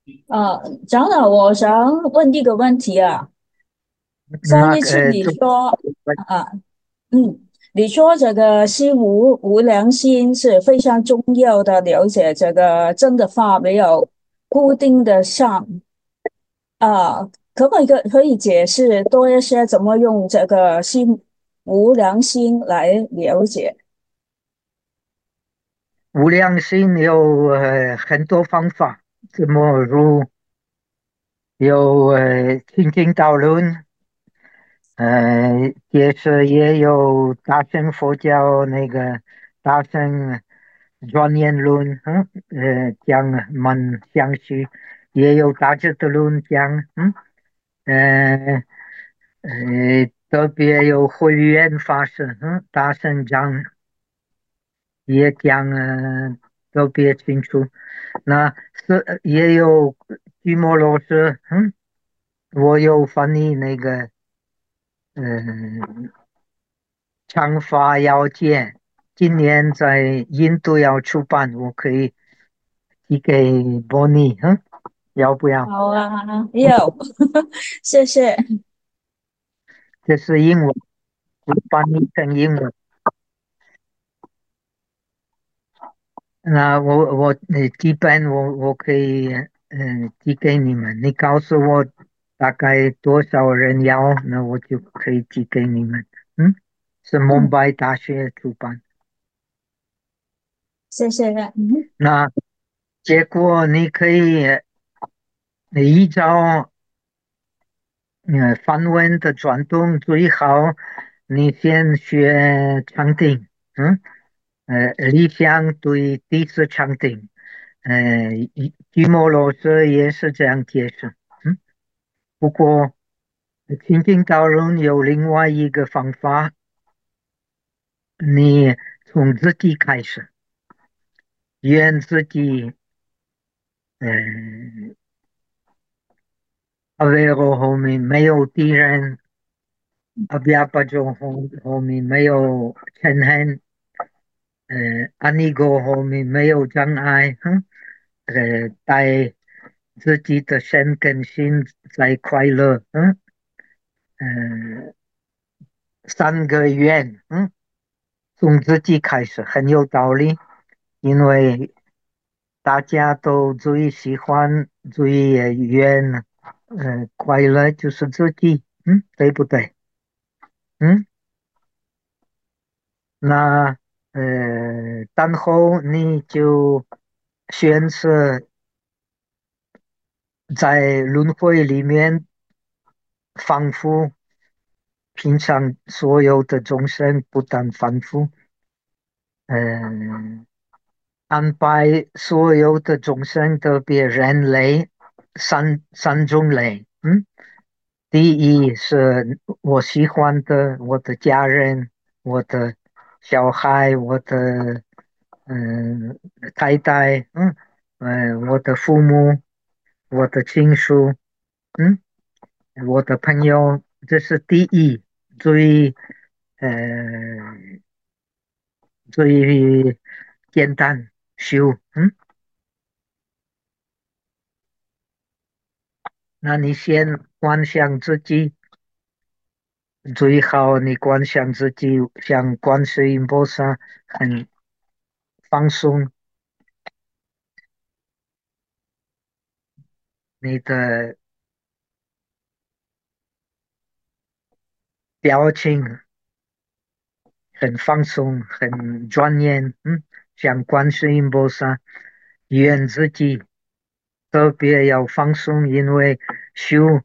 长老，我想问一个问题啊。上那一次你这说啊，嗯，你说这个心无良心是非常重要的，了解这个真的话没有固定的上可不可以解释多一些怎么用这个心无良心来了解？ 无量心有很多方法，怎么如有清净道论，也有大乘佛教那个大乘庄严论，讲蛮详细，也有大智度论讲，呃特别有慧远法师，大乘讲也讲特别清楚。那也有鸠摩罗什，我有翻译那个嗯《长法要解》，今年在印度要出版，我可以寄给波尼，要不要？ 好啊，有，谢谢。 这是英文，我翻译成英文。那基本我可以寄给你们，你告诉我大概多少人要，那我就可以寄给你们。嗯，是蒙嗯， 拜大学出版。 谢谢。 那结果你可以依照梵文的转动，最好你先学长定，理想对第四长定。鸠摩罗什也是这样解释。不过亲近道人有另外一个方法，你从自己开始，愿自己，阿维罗后面没有敌人，阿比亚巴中后面没有嗔恨，阿尼果后面没有障碍，带自己的身跟心在快乐，呃，三个愿，从自己开始很有道理，因为大家都最喜欢、最愿，快乐就是自己，对不对？嗯，那然后你就选择在轮回里面仿佛平常所有的众生，不但反复，嗯、安排所有的众生，特别人类三种类。第一是我喜欢的，我的家人，我的小孩，我的嗯太太，我的父母，我的亲属，嗯，我的朋友，这是第一最呃最简单修。那你先观想自己，最好你观想自己像观世音菩萨很放松，你的表情很放松，很专业，像观世音菩萨，愿自己特别要放松，因为修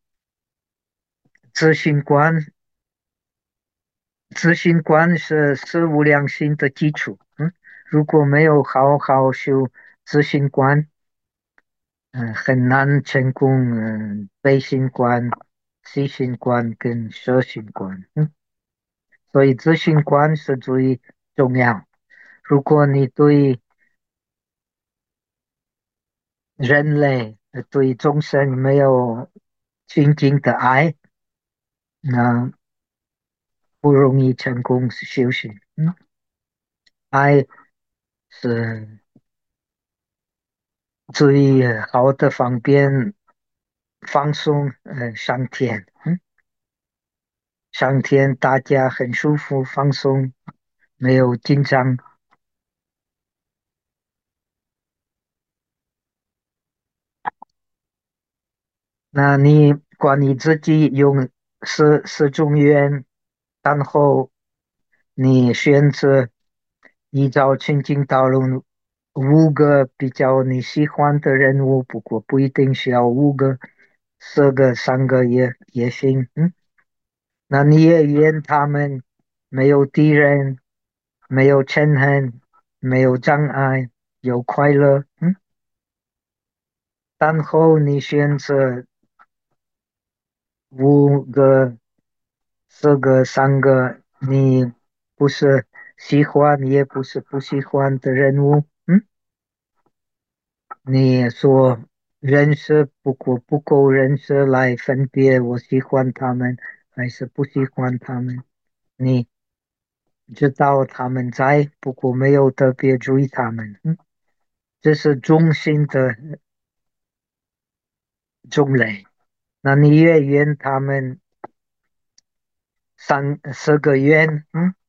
自信观，自信观是无量心的基础，如果没有好好修自信观，很难成功，悲心观、细心观跟摄心观，所以自信观是最重要。如果你对人类、对众生没有亲近的爱，那不容易成功修行。爱是最好的方便放松，上天，上天大家很舒服放松，没有紧张。那你管你自己用4种语言，然后你选择依照情境讨论5个比较你喜欢的人物，不过不一定需要5个，4个、3个也行。那你也愿他们没有敌人，没有嗔恨，没有障碍，有快乐。然后你选择5个、4个、3个，你不是喜欢也不是不喜欢的人物。你说认识，不过不够认识来分别我喜欢他们还是不喜欢他们。你知道他们在，不过没有特别注意他们。这是中性的种类。那你也愿他们4个愿，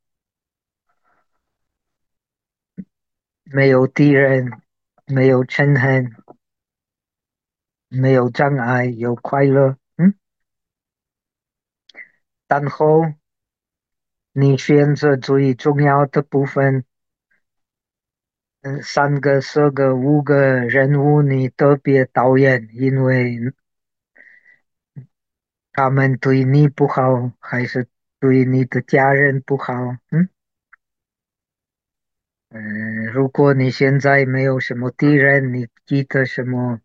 没有敌人，没有嗔恨，没有障碍，有快乐。然后你选择最重要的部分，3个、4个、5个人物你特别讨厌，因为他们对你不好，还是对你的家人不好。如果你现在没有什么敌人，你记得什么？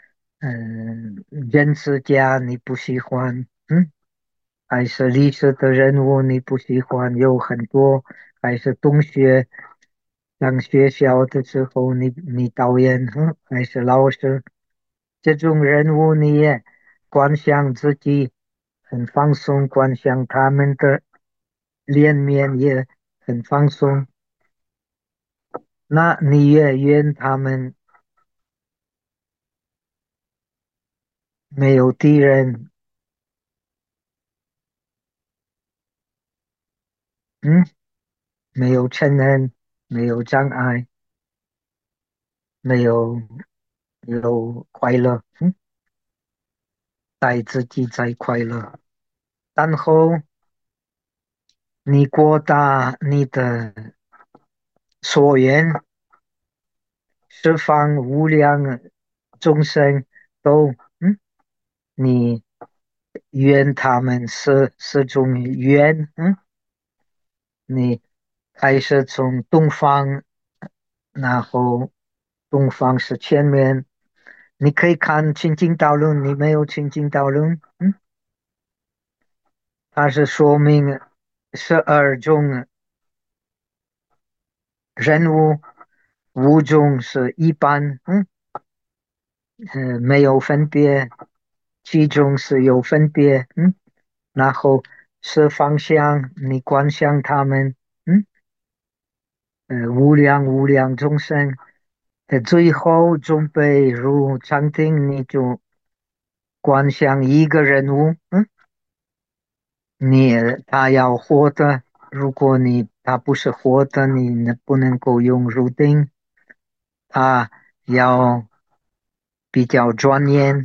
人事家你不喜欢，还是历史的人物你不喜欢？有很多，还是同学上学校的时候你讨厌，还是老师这种人物你也观想自己很放松，观想他们的脸面也很放松。那你也愿他们没有敌人，嗯，没有嗔恨，没有障碍，没有快乐，带自己在快乐。然后你扩大你的所愿，释放无量众生都，你愿他们4种愿，你开始从东方，然后东方是前面，你可以看清净道论，你没有清净道论，它是说明12种人物，5种是一般，没有分别，7种是有分别，然后是方向，你观想他们，无量众生，最后准备入禅定，你就观想一个人物，你他要活的，如果他不是活的，你不能够用入定，他要比较专业，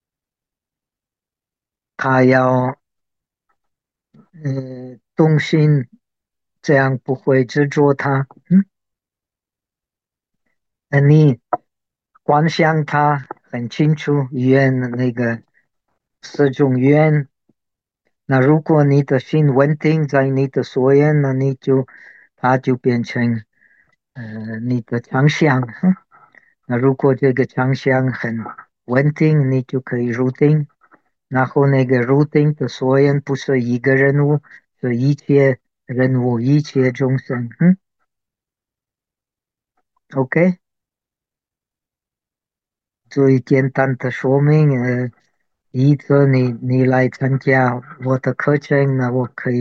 他要动心，这样不会执着他。那你观想他很清楚，愿那个4种愿。那如果你的心稳定在你的所愿，那它就变成你的长项。那如果这个长项很稳定，你就可以入定。然后那个入定的所愿不是一个人物，是一切人物、一切众生。OK，最简单的说明，一次你来参加我的课程，那我可以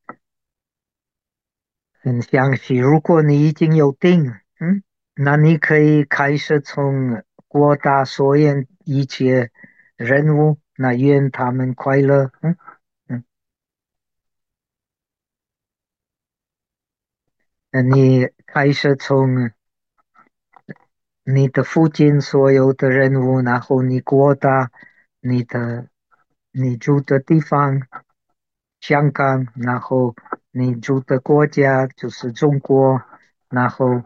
很详细。如果你已经有定，那你可以开始从广大所有一切人物，那愿他们快乐。嗯，那你开始从你的附近所有的人物，然后你扩大你的你住的地方，香港，然后你住的国家就是中国，然后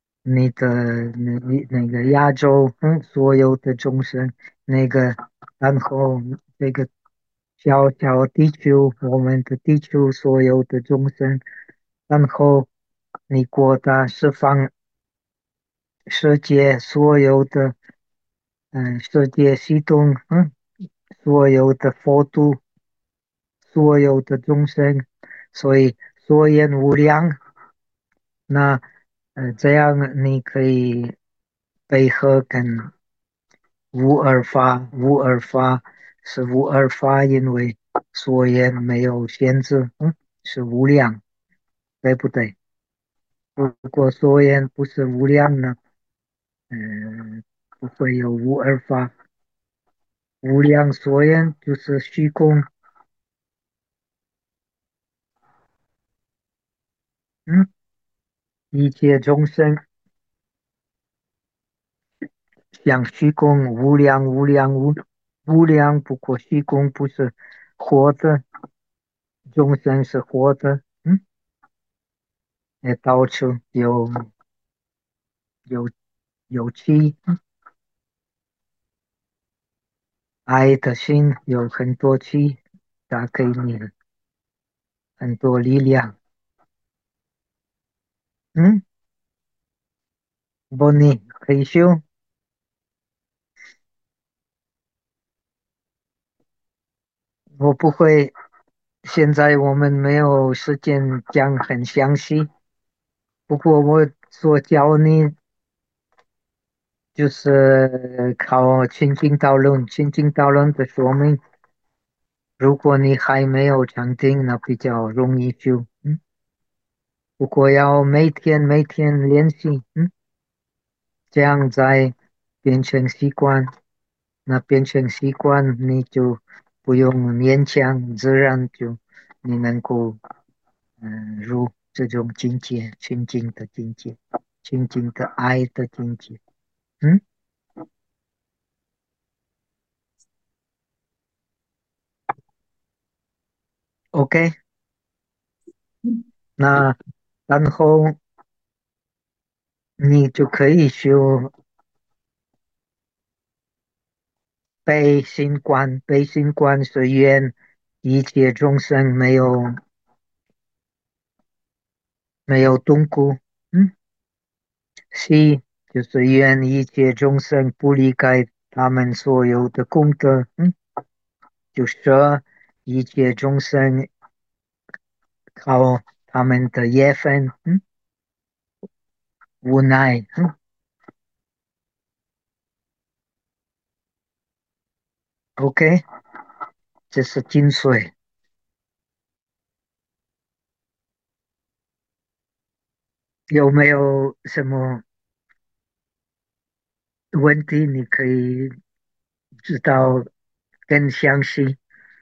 你那个亚洲，所有的众生，那个，然后这个小小地球，我们的地球所有的众生，然后你扩大释放世界所有的世界系统，所有的佛度，所有的众生，所以所言无量。那这样你可以配合跟无二法，无二法是无二法，因为所言没有限制，是无量，对不对？如果所言不是无量呢，嗯、不会有无二法。无量所言就是虚空，嗯，一切众生像虚空，无量无量无量，不过虚空不是活着，众生是活着，也到处有有气，爱的心有很多气，它给你很多力量，嗯，不，你可以修，我不会，现在我们没有时间讲很详细，不过我所教你就是靠亲近道论，亲近道论的说明。如果你还没有禅定，那比较容易修。不过要每天练习，这样再变成习惯。那变成习惯，你就不用勉强，自然就你能够入这种境界，清净的境界，清净的爱的境界。嗯，OK，那然后你就可以修悲心观，悲心观是愿一切众生没有痛苦，嗯，喜就是愿一切众生不离开他们所有的功德，就是一切众生靠他们的业分，无奈，OK，这是精髓。有没有什么问题你可以知道更详细？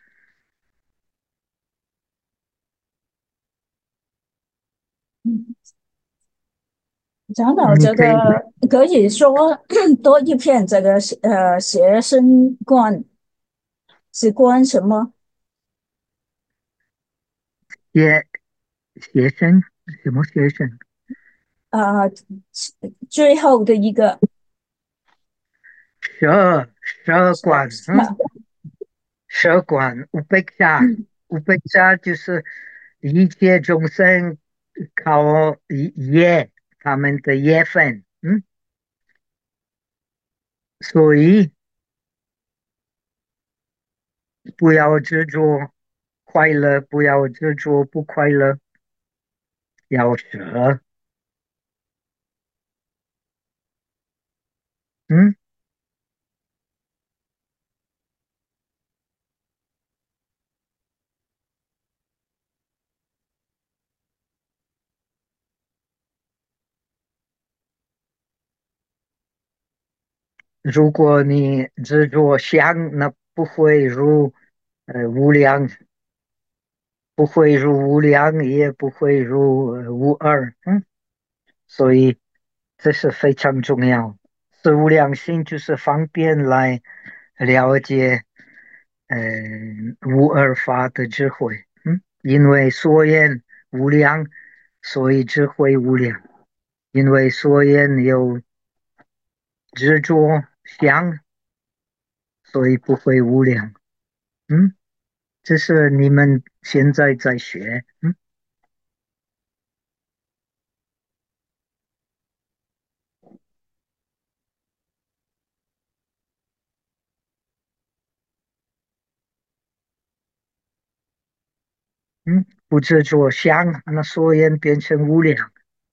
长老，这你可以。 个可以说多一片这个学生观是观什么？ 学学生什么学生？ 啊、最后的一个舍管，舍管乌贝沙， 嗯乌贝沙就是一切众生靠业，他们的业分，所以不要执着快乐，不要执着不快乐，要舍，嗯如果你执着相，那不会入无量，不会入无量，也不会入无二。所以这是非常重要。事无量心就是方便来了解呃无二法的智慧。因为所言无量，所以智慧无量。因为所言有执着相，所以不会无量。嗯，这是你们现在在学。不执着相，那所言变成无量；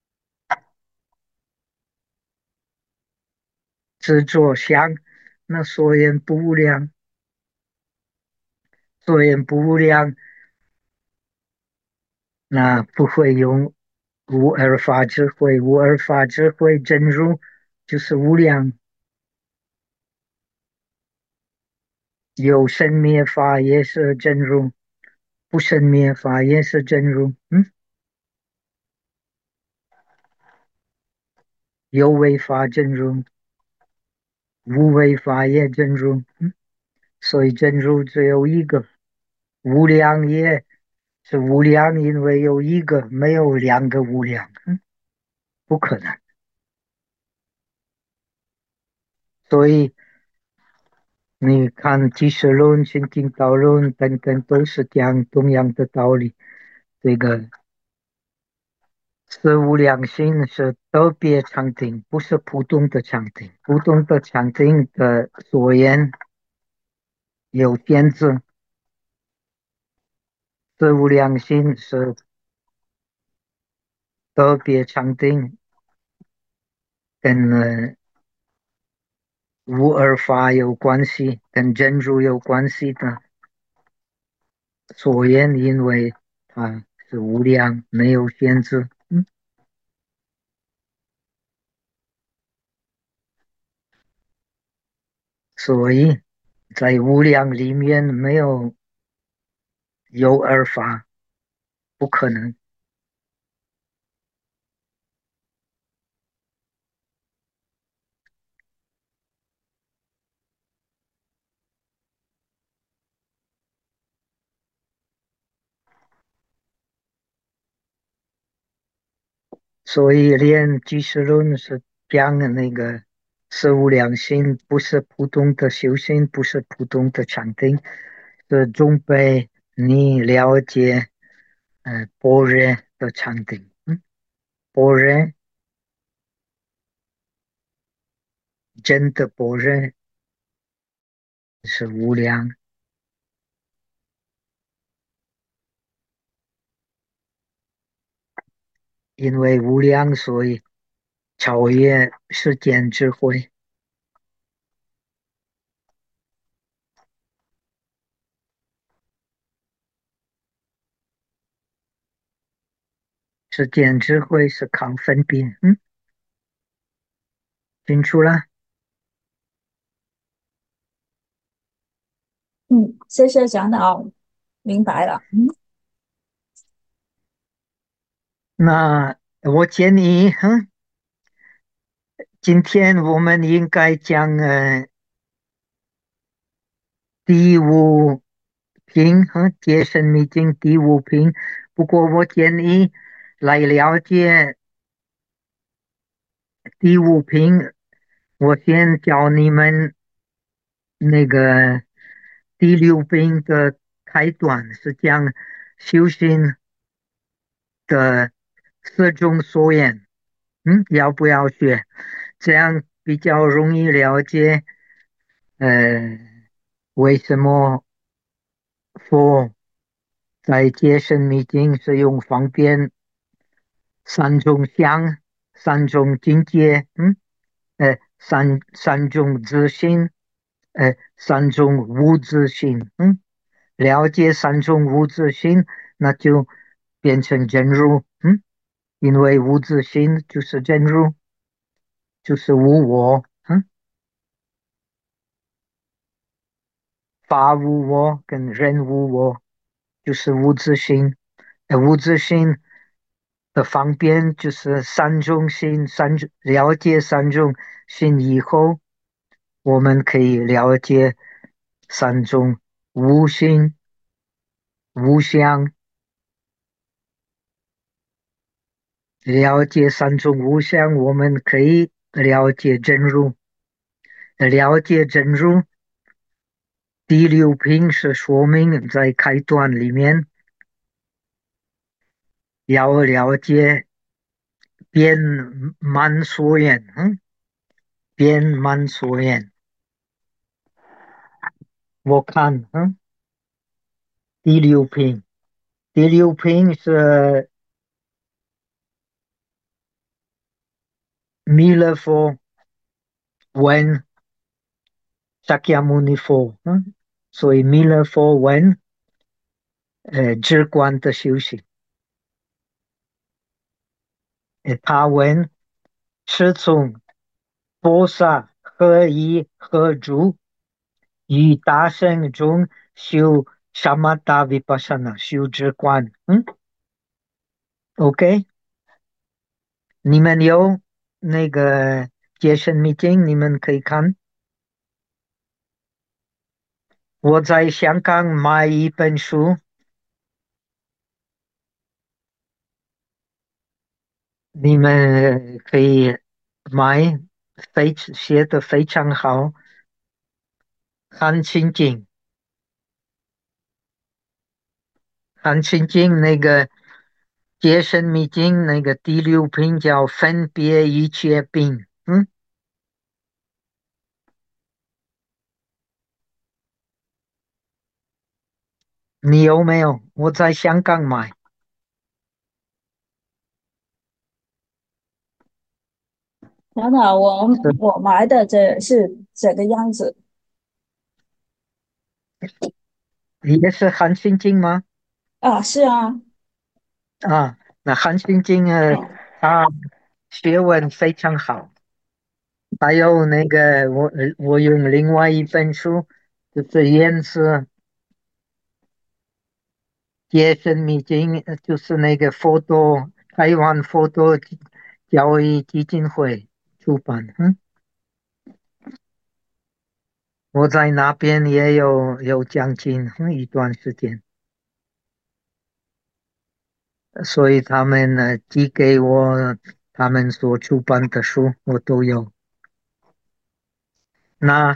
执着相，那所言不无量。所言不无量，那不会用无二法智慧。无二法智慧真如就是无量，有生灭法也是真如，不生灭法也是真如。有为法真如，无为法也真如。所以真如只有一个，无量也是无量，因为有一个，没有两个无量。不可能。所以你看《纪实论》《心经导论》等等，都是讲同样的道理。这个事无量心是特别禅定，不是普通的禅定。普通的禅定的所言有限制，事无量心是特别禅定，跟无二法有关系，跟真如有关系的所言，因为它是无量，没有限制。所以在无量里面没有有二法，不可能。所以连居士论是讲的那个事无量心，不是普通的修行，不是普通的禅定，是准备你了解般若的禅定。般若真的般若是无量，因为无量，所以超越世间智慧。世间智慧是靠分别。清楚了。 谢谢长老，明白了。 那我建议，今天我们应该讲第五品解释密经第五品。不过我建议来了解第五品，我先教你们那个第六品的开端，是讲修行的四种所言。要不要学？这样比较容易了解。呃，为什么佛在解释密经是用方便三种相、三种境界，三种自性，三种无自性。了解三种无自性，那就变成真如。因为无自性就是真如，就是无我。 法无我跟人无我，就是无自性。无自性的方便就是三种性，了解三种性以后，我们可以了解三种无性、无相，了解三种无相，我们可以了解真如。了解真如，第六品是说明在开端里面要了解遍满所愿，遍满所愿。我看，第六品，第六品是弥勒佛问萨迦牟尼佛，所以弥勒佛问，直观的修行，他问是从菩萨何以何住于大圣中修萨玛达维巴萨那修直观，OK，你们有那个健身 meeting，你们可以看。我在香港买一本书，你们可以买，写的非常好，很亲近，很亲近那个健身 meeting 那个第六品叫分别一切品，你有没有？我在香港买， 很好，我是我买的这是这个样子也是很亲近吗？ 啊，是啊， 啊，那韩晶晶哦， 他学问非常好。还有那个我用另外一本书，就是颜色洁身秘境，就是那个台湾佛陀教育基金会出版。我在那边也有将近一段时间，所以他们寄给我他们所出版的书，我都有。那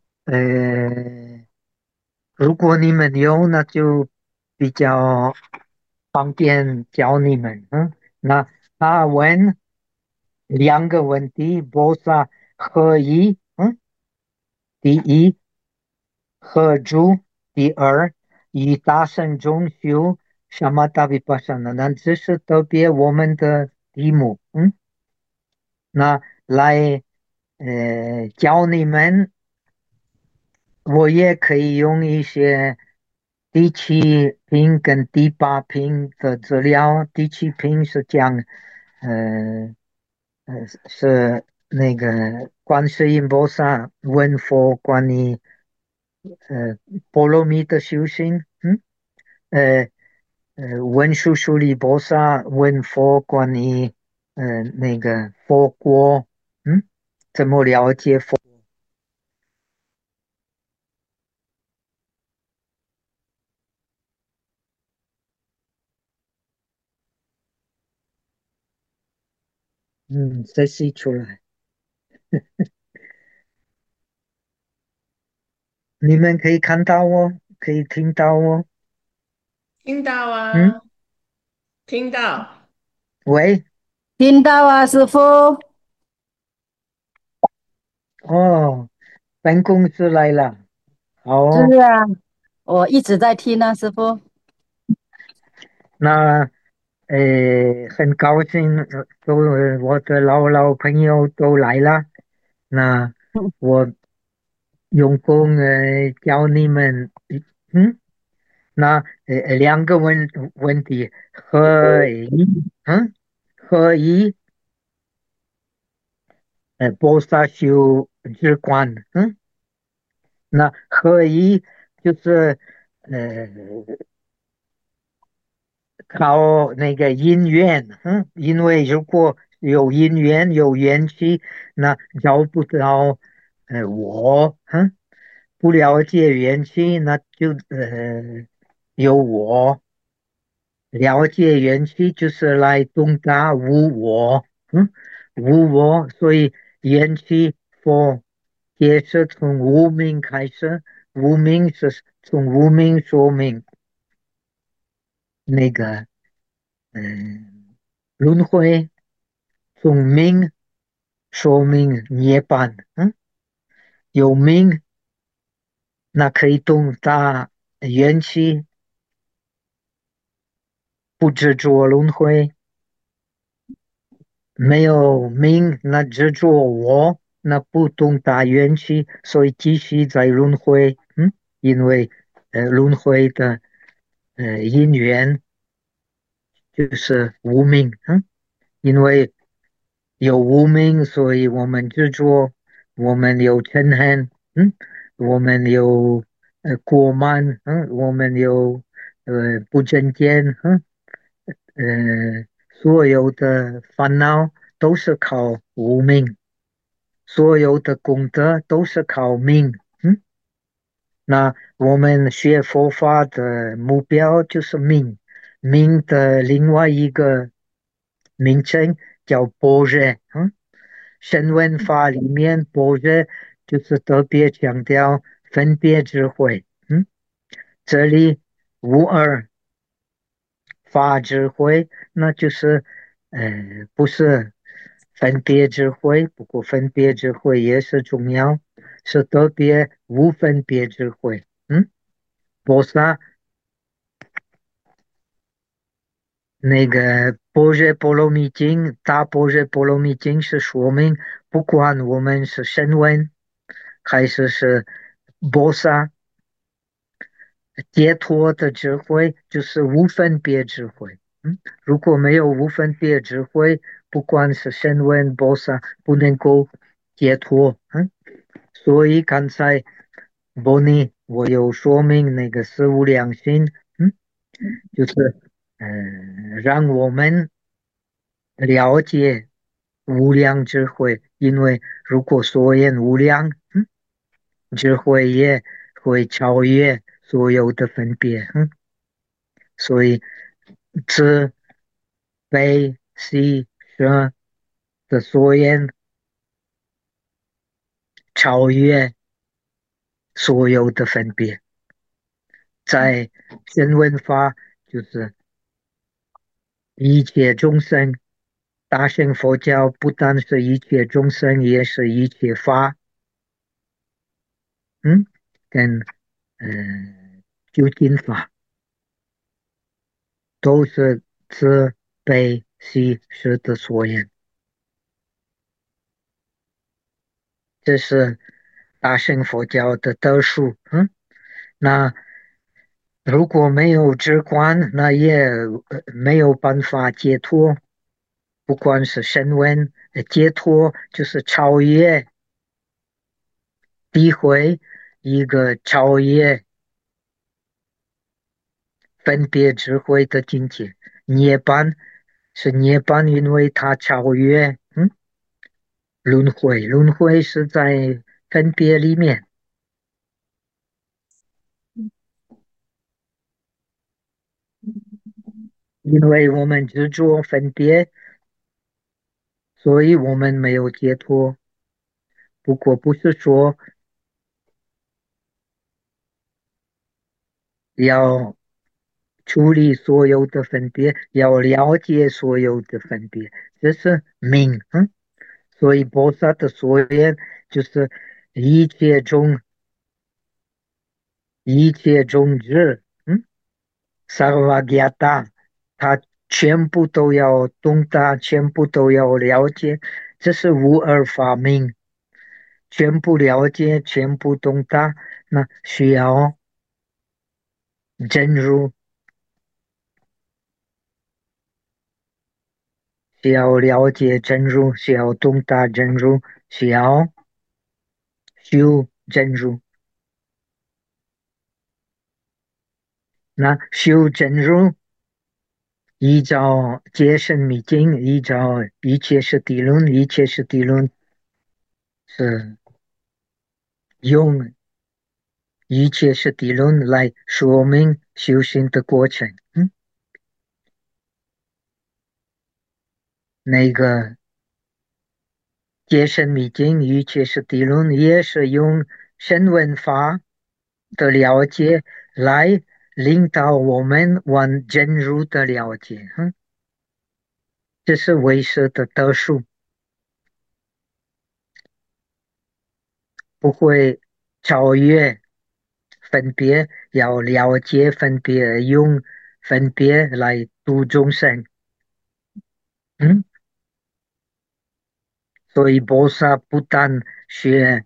如果你们有，那就比较方便教你们。那他问两个问题，菩萨何以？第一，何住？第二，以大圣中修什么大毗巴沙那？那这是特别我们的题目。那来教你们。我也可以用一些第七品跟第八品的资料。第七品是讲，呃是那个观世音菩萨问佛关于呃波罗蜜的修行，呃文殊师利菩萨问佛关于那个佛国，怎么了解佛？分析出来，你们可以看到哦，可以听到哦。 听到嗯， 啊，听到。 喂， 听到啊，师傅。 哦，办公室来了，好是哦， 啊，我一直在听呢，师傅。 那很高兴，我的老朋友都来了，那我用功教你们，嗯，那两个问题，嗯，何以菩萨修止观，那何以就是靠那个因缘，因为如果有因缘有缘起，那找不到我，不了解缘起，那就有我。了解缘起就是来懂得无我，无我，所以缘起佛也是从无明开始，无明是从无明说明那个轮回，从明说明涅槃，有明那可以懂得缘起，不执着轮回。没有明，那执着我，那不懂大缘起，所以继续在轮回。因为轮回的因缘就是无明。因为有无明，所以我们执着，我们有嗔恨。我们有过慢。我们有不正见。所有的烦恼都是靠无明，所有的功德都是靠明。那我们学佛法的目标就是明，明的另外一个名称叫般若。声闻法里面般若就是特别强调分别智慧。这里无二法智慧，那就是不是分别智慧，不过分别智慧也是重要，是特别无分别智慧。菩萨那个般若波罗蜜经，大般若波罗蜜经是说明，不管我们是声闻还是菩萨，解脱的智慧就是无分别智慧。如果没有无分别智慧，不管是声闻菩萨，不能够解脱。所以刚才波尼我有说明那个四无量心。就是让我们了解无量智慧，因为如果所言无量，智慧也会超越所有的分别。所以慈悲喜舍的所言超越所有的分别，在声闻法就是一切众生。大乘佛教不但是一切众生，也是一切法。跟究竟法都是慈悲喜舍的所言。这是大乘佛教的特殊。那如果没有止观，那也没有办法解脱。不管是声闻，解脱就是超越、诋毁一个超越分别智慧的境界。涅槃是涅槃，因为它超越轮回，轮回是在分别里面。因为我们执着分别，所以我们没有解脱。不过不是说要处理所有的分别，要了解所有的分别，这是明。所以菩萨的所言就是一切中智。sarvagata，他全部都要懂得，全部都要了解，这是无二法明。全部了解，全部懂得，那需要真如，需要了解真如，需要懂得真如，需要修真如。 那修真如依照解深密经，依照一切是地论，一切是地论是用一切是地论来说明修行的过程。那个解深密经，一切是地论也是用声闻法的了解来领导我们往真如的了解。这是唯识的特殊，不会超越分别，要了解分别，用分别来度众生。所以菩萨不但学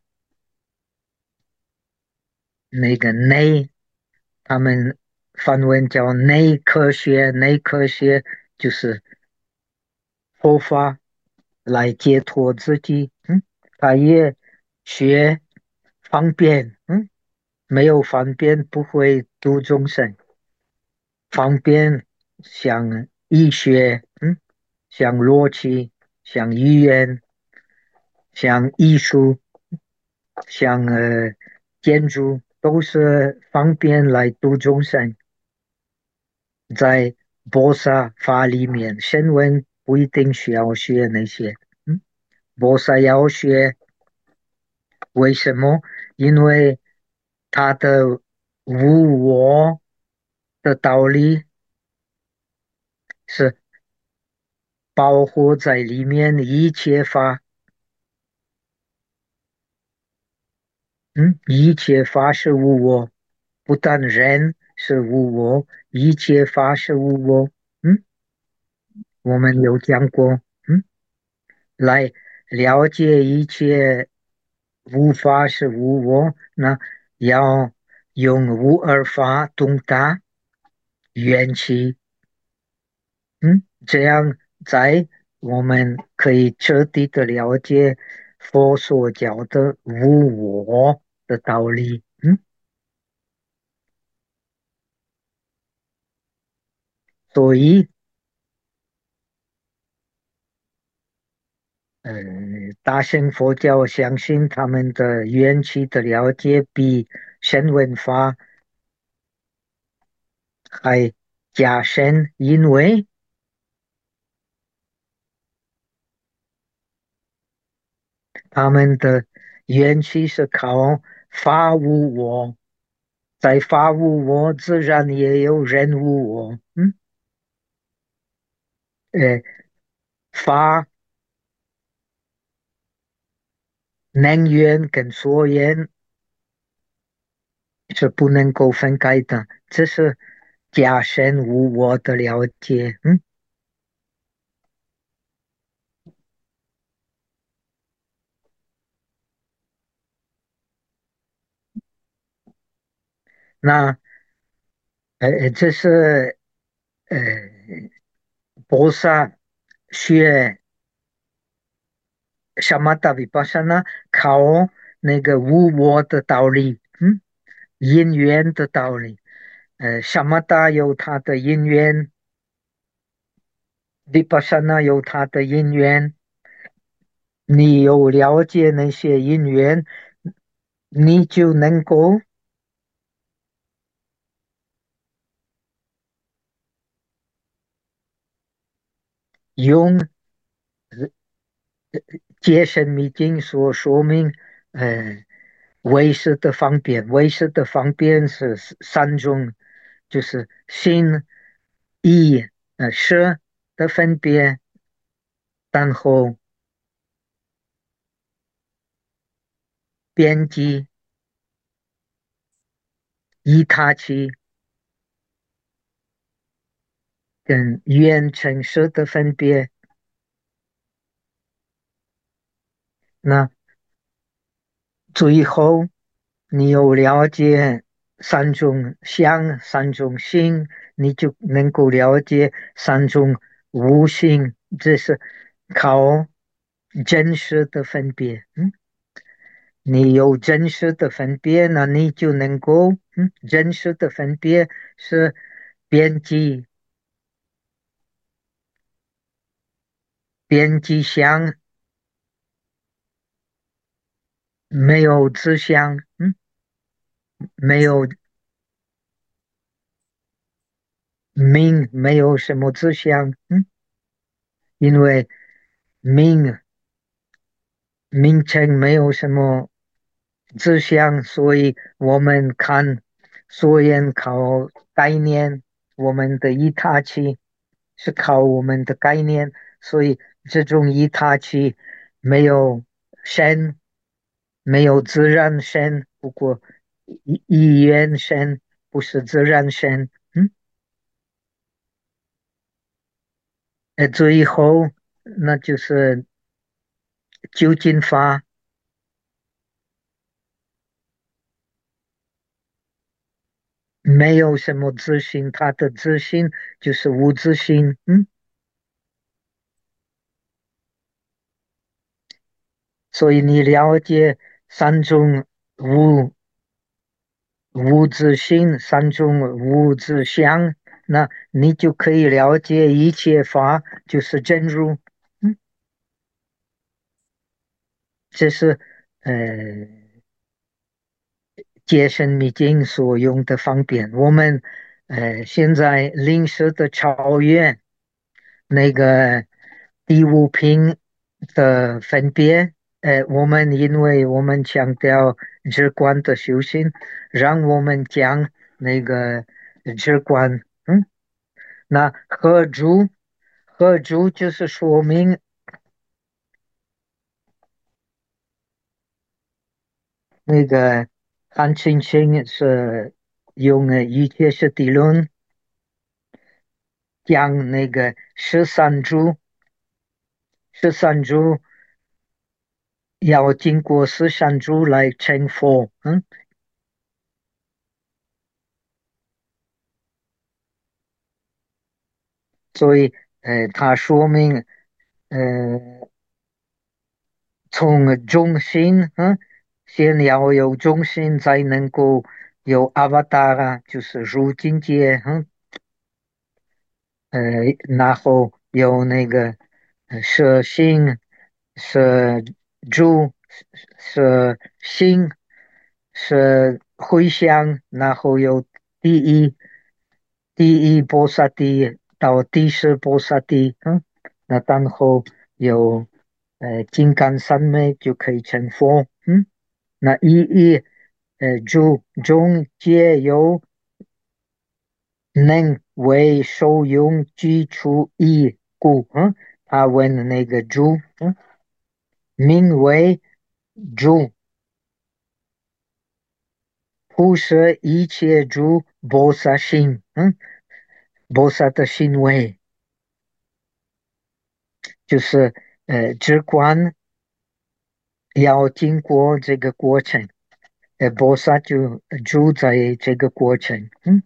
那个内，他们梵文叫内科学，内科学就是佛法来解脱自己。他也学方便。没有方便不会度众生。方便像医学，像逻辑，像语言，像艺术，像建筑，都是方便来度众生。在菩萨法里面，声闻不一定需要学那些。菩萨要学，为什么？因为他的无我的道理是包括在里面一切法。一切法是无我，不但人是无我，一切法是无我。我们有讲过。来了解一切无法是无我，那要用无二法懂得缘起。这样在我们可以彻底的了解佛所教的无我的道理。所以大乘佛教相信他们的缘起的了解比声闻法还加深，因为他们的缘起是靠法无我，在法无我自然也有人无我。呃，法能源跟所缘是不能够分开的，这是加深无我的了解。那这是呃菩萨学什么达维巴萨那靠那个无我的道理。因缘的道理。什么达有它的因缘，维巴萨那有它的因缘。你有了解那些因缘，你就能够用解深密经所说明。唯识的方便，唯识的方便是三种，就是心、意、识的分别，然后边际、依他期跟缘成识的分别。那最后你有了解三种相、三种性，你就能够了解三种无性，这是靠真实的分别。 你有真实的分别，那你就能够，真实的分别是边际相，没有指向，没有名，没有什么指向，因为名名称没有什么指向，所以我们看所以靠概念，我们的一他气是靠我们的概念，所以这种一他气没有神，没有自然神，不过语言神不是自然神，最后那就是究竟法，没有什么自信，他的自信就是无自信，所以你了解三种无无自性，三种无自相，那你就可以了解一切法就是真如，这是呃解深密经所用的方便。我们现在临时的超越那个第五品的分别，我们因为我们强调直观的修行，让我们讲那个直观，那合住就是说明那个韩青青是用一切是地论讲那个十三株要经过13株来成佛，所以它说明呃从中心，先要有中心，才能够有阿瓦达啊，就是入境界，然后有那个摄心、摄住、摄心、摄回向，然后有第一第一波萨地到第十波萨地，那然后有金刚三昧就可以成佛，那住中皆有能为受用基础一故，他问那个住，名为住，不是一切住菩萨心，菩萨的行为，就是直观要经过这个过程，菩萨就住在这个过程，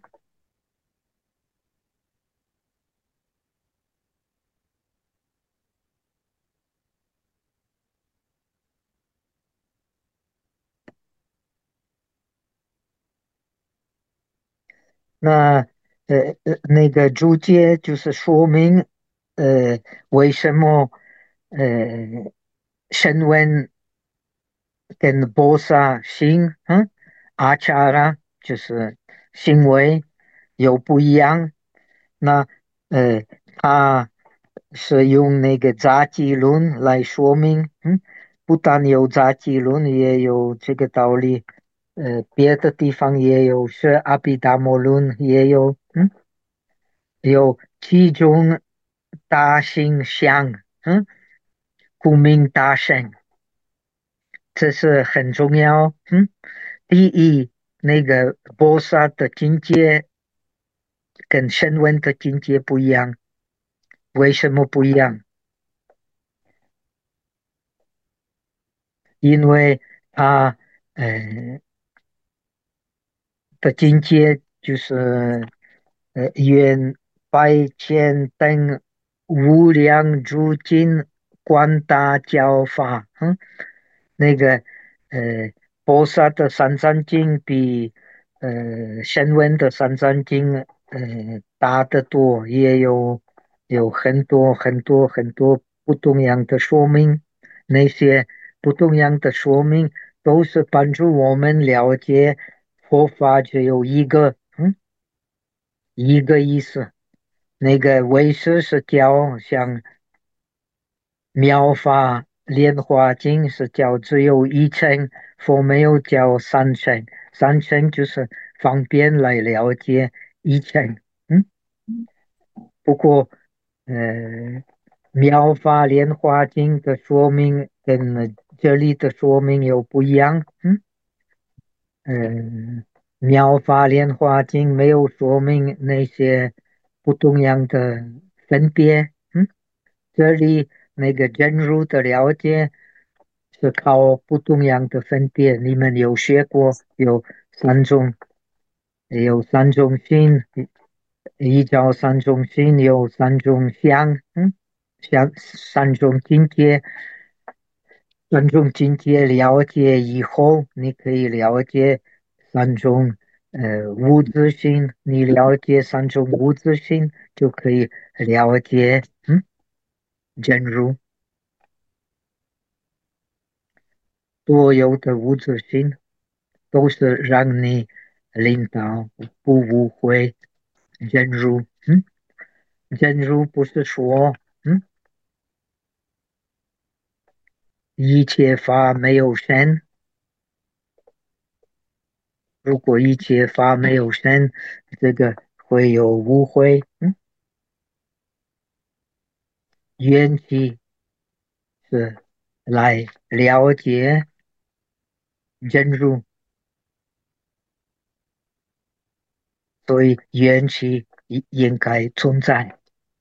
那那个注解就是说明，呃，为什么声闻跟菩萨行，阿查拉就是行为有不一样。那他是用那个杂记论来说明，不但有杂记论，也有这个道理。别的地方也有，是阿毗达摩论也有，有其中大行相，故名大圣，这是很重要，第一，那个菩萨的境界跟声闻的境界不一样，为什么不一样？因为他的境界就是愿百千等无量诸经广大教法，那个呃，波萨的三藏经比声闻的三藏经大得多，也有很多不同样的说明。那些不同样的说明都是帮助我们了解佛法只有一个意思。那个为师是教像妙法莲华经是教只有一层，佛没有教三层，三层就是方便来了解一层。嗯，不过妙法莲华经的说明跟这里的说明又不一样。妙法莲华经没有说明那些不同样的分别。这里那个真如的了解是靠不同样的分别，你们有学过三种，有三种心，依照三种心有三种相。像三种境界，三种境界了解以后，你可以了解三种物质性，你了解三种物质性，就可以了解真如。所有的物质性都是让你领导不误会真如。真如不是说一切法没有生，如果一切法没有生，这个会有误会。缘起是来了解真如，所以缘起应该存在。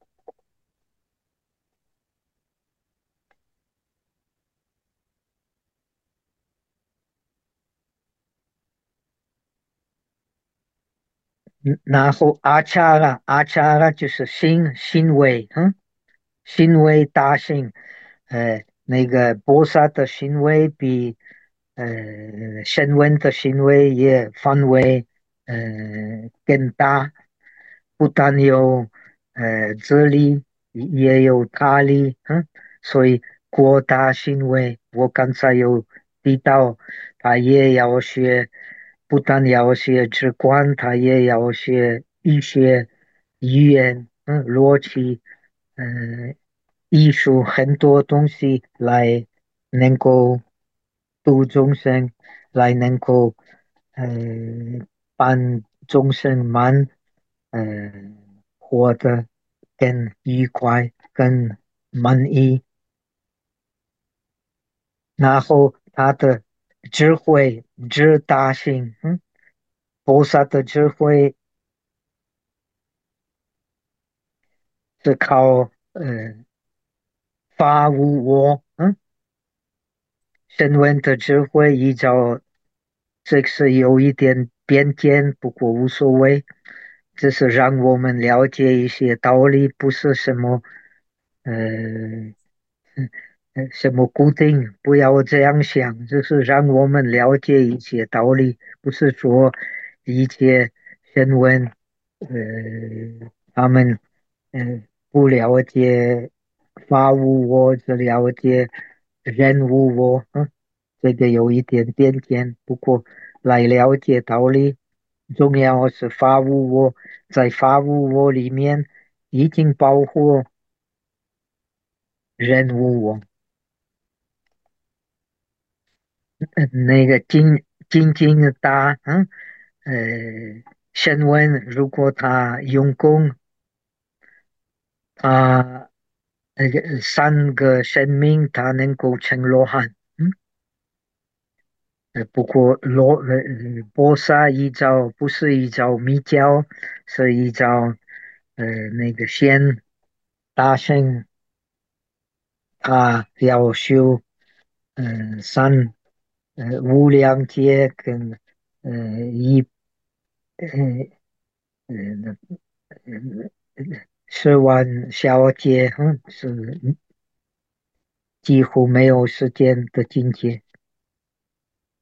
然后阿查拉就是行为。行为大行。那个菩萨的行为比声闻的行为也范围更大，不但有这里也有他里。所以扩大行为，我刚才有提到，他也要学，不但要学直观，他也要学一些语言。逻辑。嗯，艺术很多东西来能够度众生，来能够呃帮众生们呃活得更愉快、更满意。然后他的智慧、智大性。菩萨的智慧是靠法无我。声闻的智慧依照这个是有一点偏见，不过无所谓，只是让我们了解一些道理，不是什么呃什么固定，不要这样想，就是让我们了解一些道理，不是说一切声闻他们不了解法无我，只了解人无我。这个有一点偏见，不过来了解道理，重要是法无我，在法无我里面已经包括人无我。那个精的大。呃，声闻如果他用功，他那个三个生命，他能够成罗汉。不过波萨不是依照密教，是依照那个先大圣他要修三无量劫跟一呃呃10万小劫。是几乎没有时间的境界。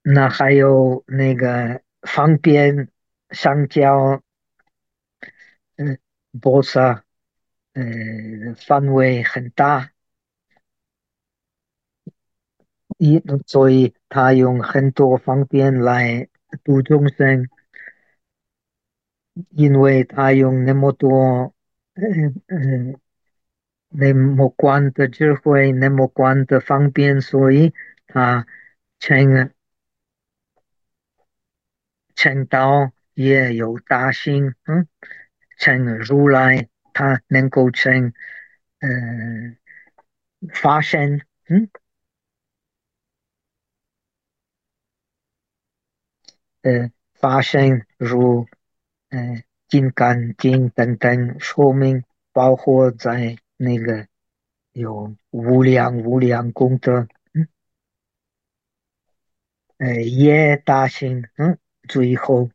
那还有那个方便上交，嗯，波萨，范围很大，一所以他用很多方便来度众生，因为他用那么多，那么广的智慧，那么广的方便，所以他成成道也有大心，成如来，他能够成呃发身，发身如金刚经等等，说明包括在那个有无量无量功德，也大心，最后，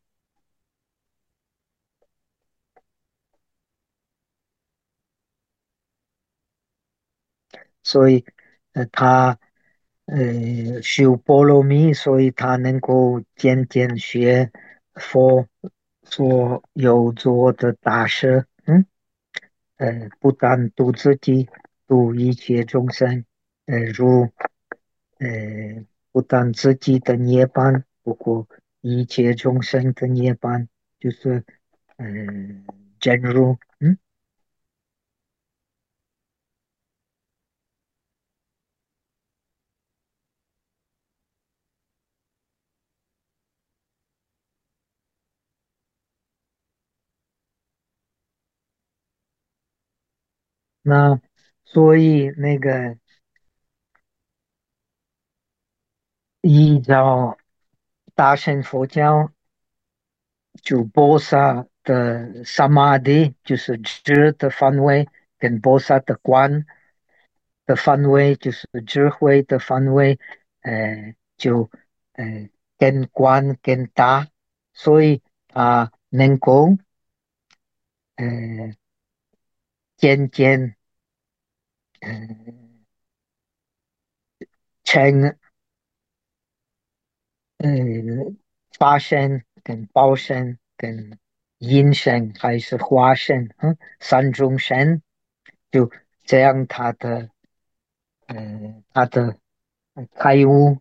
所以他修波罗蜜，所以他能够渐渐学佛所有做的大事，不但度自己，度一切众生，如不但自己的涅槃，不过一切众生的涅槃，就是真如，那所以那个依照大乘佛教，就菩萨的萨玛迪，就是智的范围，跟菩萨的观的范围，就是智慧的范围，就更广更大，所以能够呃渐渐呃成呃发生跟报身跟阴身还是化身，三种身，就这样他的开悟，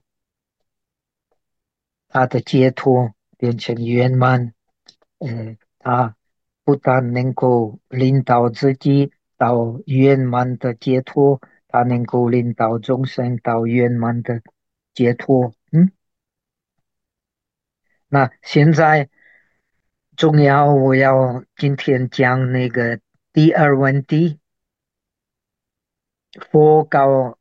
他的解脱变成圆满，他不但能够领导自己到圆满的解脱，他能够领导众生到圆满的解脱。那现在重要，我要今天讲那个第二问题，佛告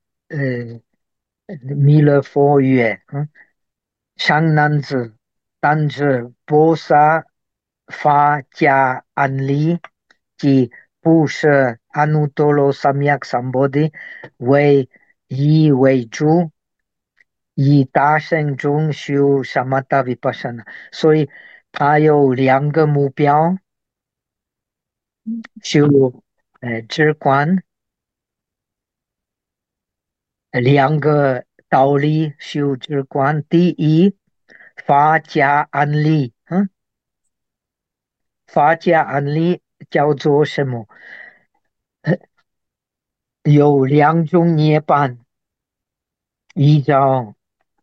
弥勒佛曰：善男子，当知菩萨发家安立，即不舍阿耨多罗三藐三菩提，为以为主，以大乘中修萨玛达维帕萨那。所以他有两个目标，修止观，两个道理修止观。第一，发家安立，发家安立叫做什么？有两种涅槃，依照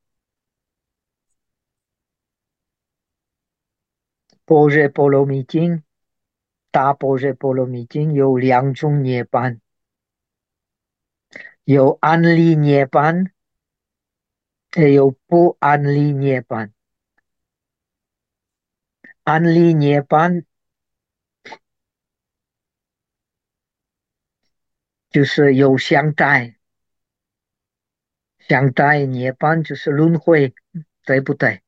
般若波罗蜜经、大般若波罗蜜经有两种涅槃，有安立涅槃，也有不安立涅槃。安立涅槃就是有相待，相待涅槃就是轮回，对不对？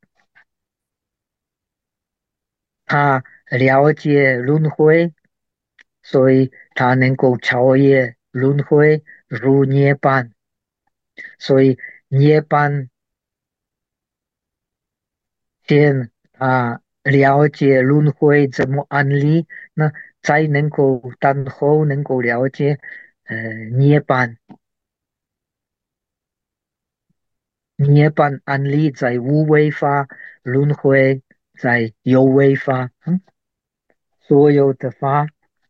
他了解轮回，所以他能够超越轮回入涅槃。所以涅槃先了解轮回怎么安立，那才能够等候能够了解涅槃。 涅槃安立在无为法，轮回在有为法。所有的法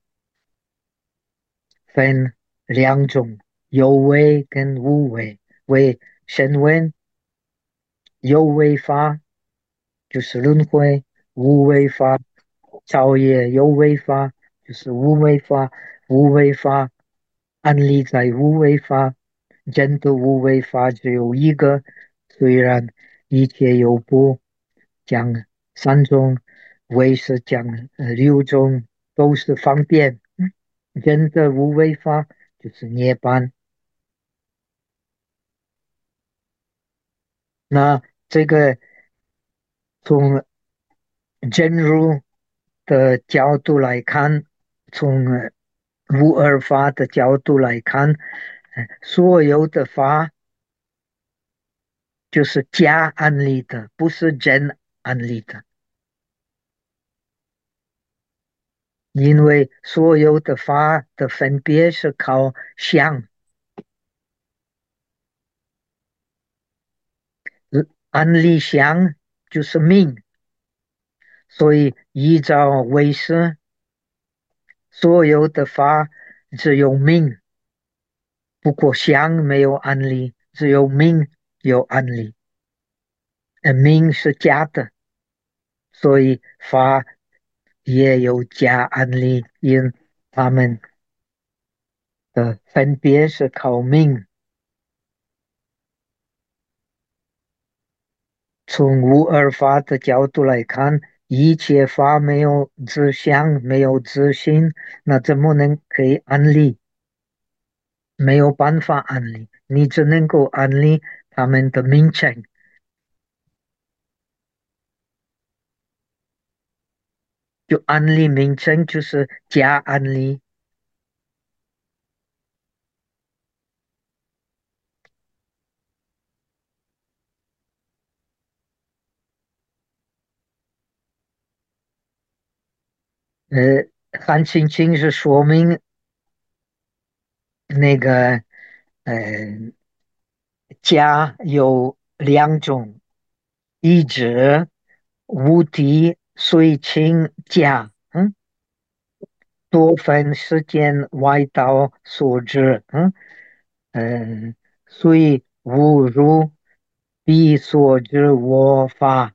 分两种，有为跟无为。为声闻有为法就是轮回，无为法超越有为法就是无为法，无为法安立在无为法，真的无为法只有一个，虽然一切有部讲三种，为是讲六种，都是方便。真的无为法就是涅槃。那这个从真如的角度来看，从无二法的角度来看，所有的法就是假安立的，不是真安立的。因为所有的法的分别是靠相，安立相就是命，所以依照唯识，所有的法只有命，不过相没有安立，只有命有安立，命是假的，所以法也有假安立，因他们的分别是靠命。从无二法的角度来看，一切法没有自相，没有自性，那怎么能可以安立？没有办法安立，你只能够安立他们的名称。就安立名称就是假安立。韩青青是说明那个假有两种，一指无敌随情假，多分世间外道所知，虽无如彼所知我法，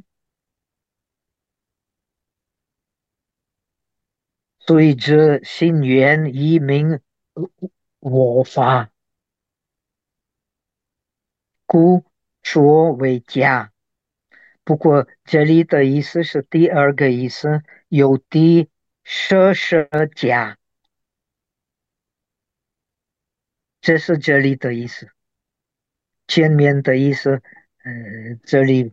虽知心源以名我法，故说为假。不过这里的意思是第二个意思，有的舍假，这是这里的意思。前面的意思，这里，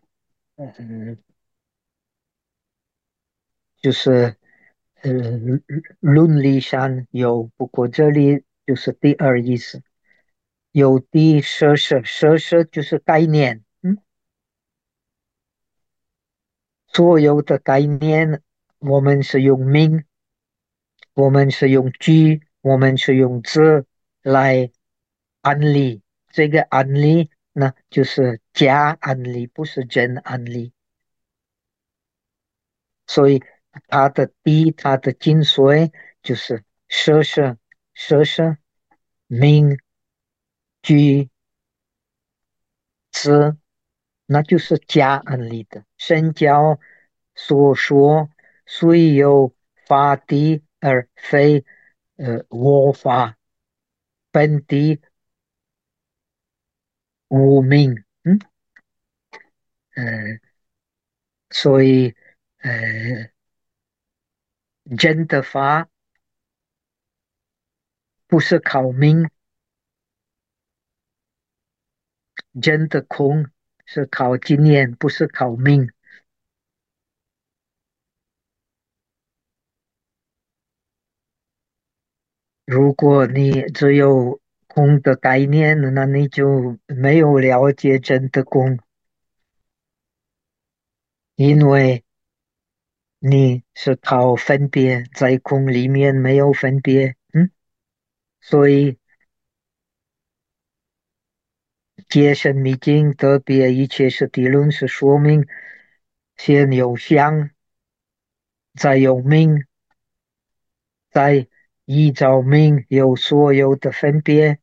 就是伦理上有，不过这里就是第二意思，有的设就是概念，所有的概念，我们是用名，我们是用句，我们是用字来安利，这个安利呢，就是假安利，不是真安利。所以它的精髓就是设名句子，那就是假安利的。圣教所说虽有法地而非我法，本地无名。呃，所以真的法不是靠名，真的空是靠经验，不是靠命。如果你只有空的概念，那你就没有了解真的空，因为你是靠分别，在空里面没有分别，所以解深密经特别一切是地论是说明先有相，再有名，再依照名有所有的分别。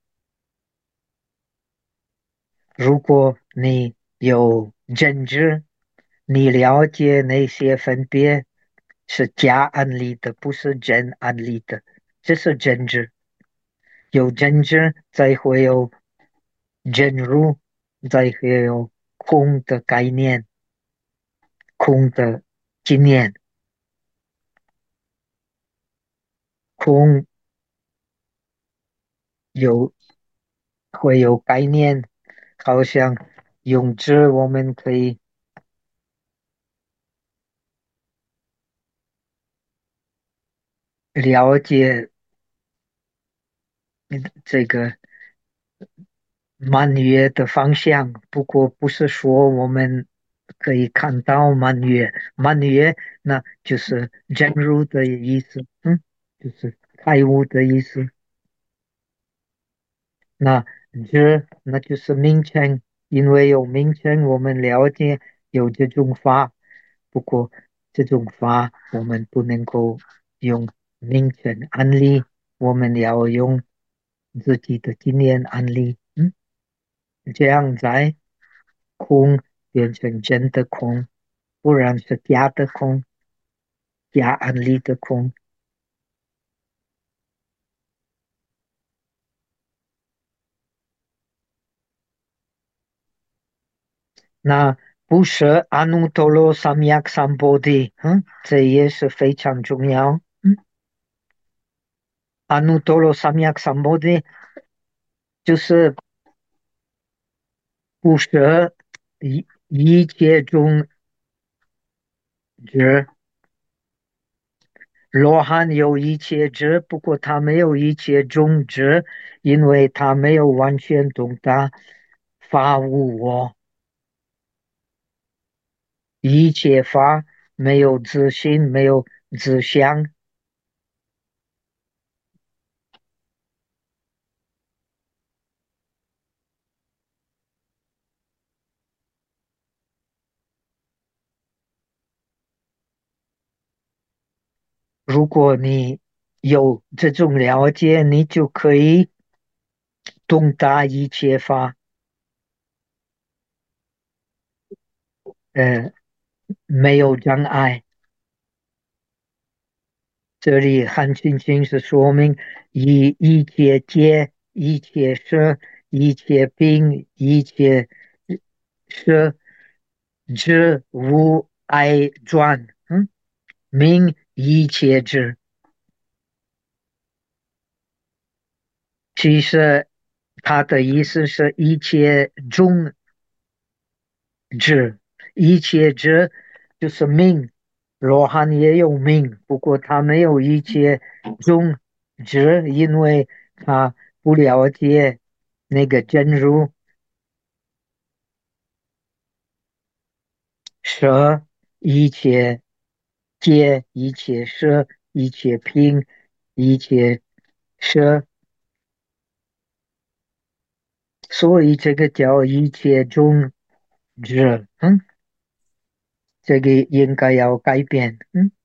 如果你有认知，你了解那些分别是假案例的，不是真案例的，这是认知。有认知，才会有真如，才会有空的概念、空的经验。空有会有概念，好像用纸我们可以了解这个满月的方向，不过不是说我们可以看到满月，满月那就是真如的意思，就是开悟的意思。那那就是名称，因为有名称，我们了解有这种法，不过这种法我们不能够用名称案例，我们要用自己的经验案例，这样在空变成真的空，不然是假的空，假案例的空。那不是阿耨多罗三藐三菩提，这也是非常重要。阿耨多罗三藐三菩提就是不舍一切中执，罗汉有一切执，不过他没有一切中执，因为他没有完全懂得法无我，一切法没有自性，没有自相。如果你有这种了解，你就可以懂得一切法，呃，没有障碍。这里很清楚是说明一切界、一切色、一切病、一切色，知无碍转，明一切知。其实他的意思是一切中知，一切知就是命。罗汉也有命，不过他没有一切中知，因为他不了解那个真如舍一切界、一切舍、一切品、一切舍，所以这个叫一切中知。这个应该要改变。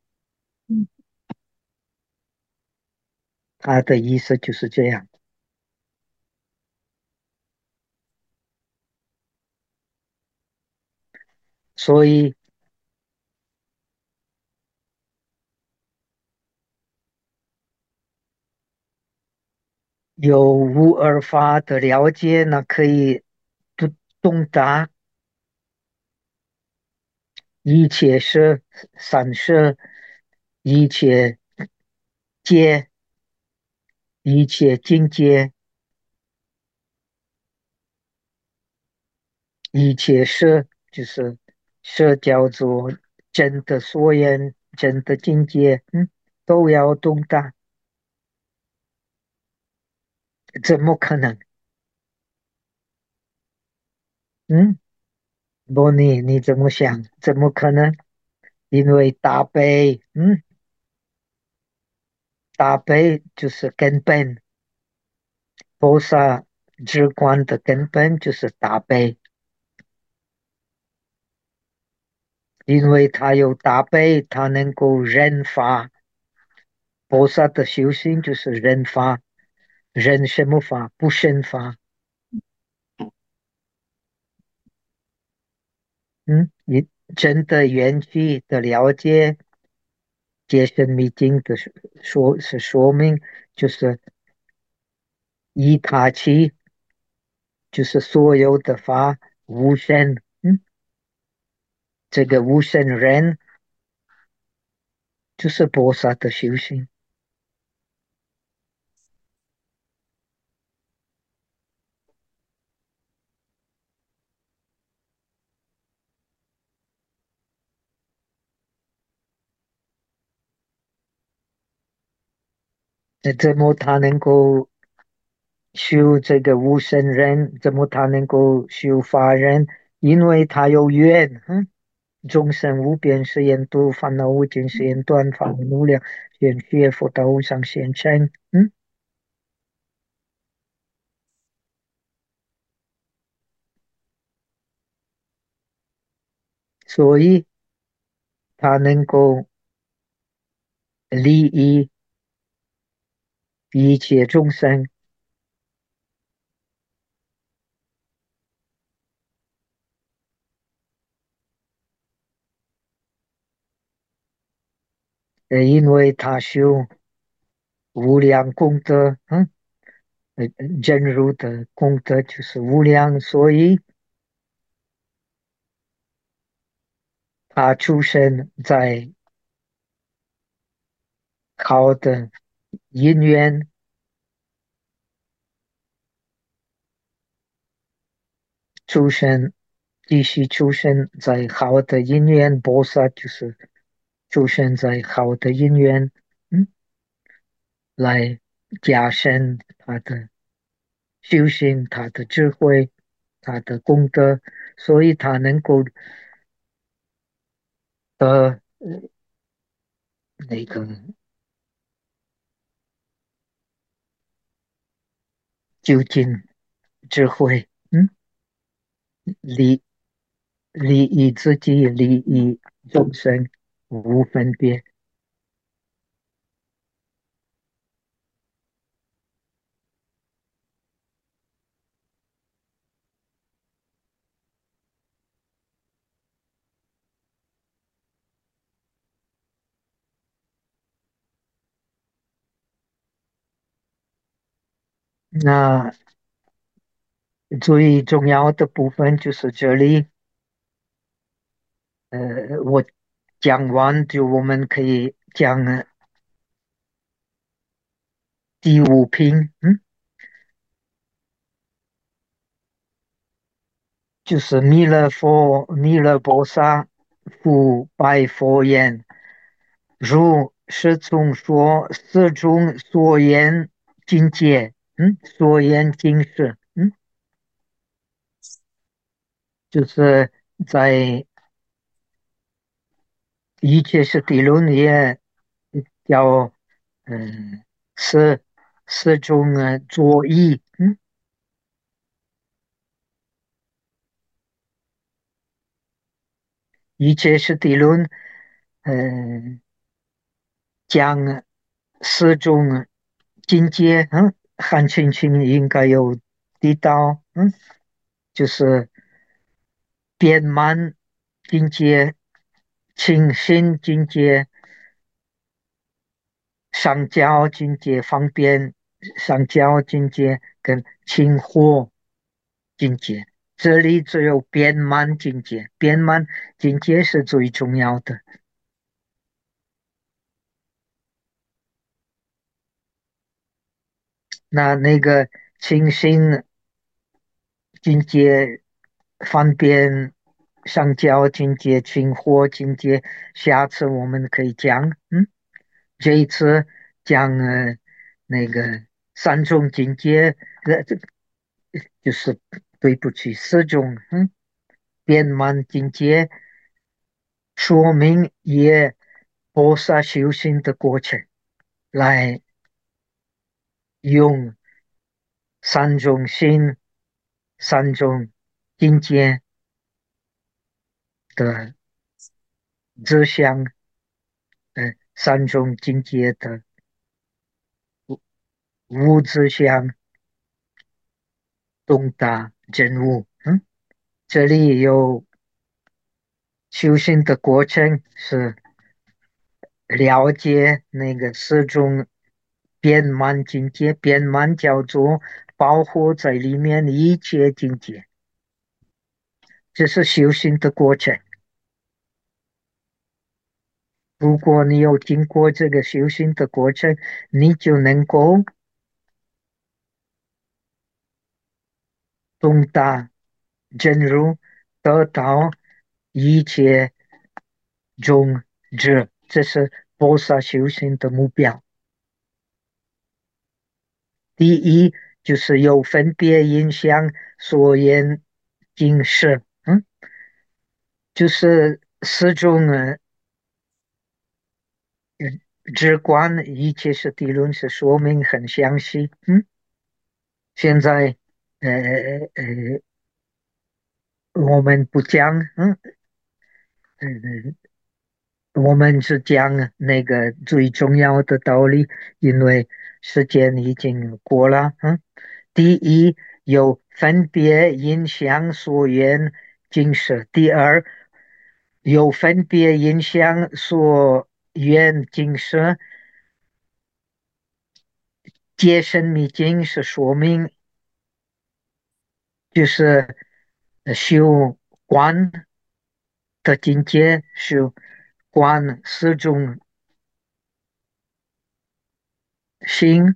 他的意思就是这样。所以有无二法的了解，那可以懂得一切是三世，一切界，一切境界，一切事，就是是叫做真的所缘，真的境界，都要懂得。怎么可能？嗯，罗尼，你怎么想？怎么可能？因为大悲，大悲就是根本，菩萨直观的根本就是大悲，因为他有大悲，他能够人法。菩萨的修行就是人法，人什么法？不生法。你真的缘起的了解，解深密经的说明，就是一他起，就是所有的法无生。这个无生人就是菩萨的修行。那怎么他能够修这个无生人？怎么他能够修法人？因为他有缘。众生无边誓愿度，烦恼无尽誓愿断，法门无量愿学，佛道无上显成。所以他能够利益一切众生。因为他修无量功德。真如的功德就是无量，所以他出生在好的因缘，出生继续出生在好的因缘。菩萨就是出生在好的因缘。来加深他的修行，他的智慧，他的功德，所以他能够得那个究竟智慧。利利益自己，利益众生，无分别。那最重要的部分就是这里。我讲完就我们可以讲第五品。就是弥勒菩萨复白佛言：如是从说四种所言境界。所言境是。就是在一切是地论也叫嗯四四种作意。一切是地论讲四种境界。韩青青应该有提到。就是圆满境界、清新境界、上交境界、方便上交境界跟清火境界。这里只有圆满境界，圆满境界是最重要的。那个清新境界、方便上交境界、清火境界，下次我们可以讲。这一次讲那个三种境界。这就是对不起，四种圆满境界，说明也菩萨修行的过程，来用三种心、三种境界的志向，三种境界的无志向，懂得觉悟。这里有修行的过程是了解那个四种遍满境界，遍满叫做包括在里面一切境界，这是修行的过程。如果你有经过这个修行的过程，你就能够懂得真如，得到一切种子，这是菩萨修行的目标。第一就是有分别影响所言尽识，就是四种直观，一切是地论是说明很详细。现在呃我们不讲，呃我们是讲那个最重要的道理，因为时间已经过了。第一，有分别影响所缘境识；第二，有分别影响所缘境识。戒身密经是说明，就是修观的境界，修观四种心。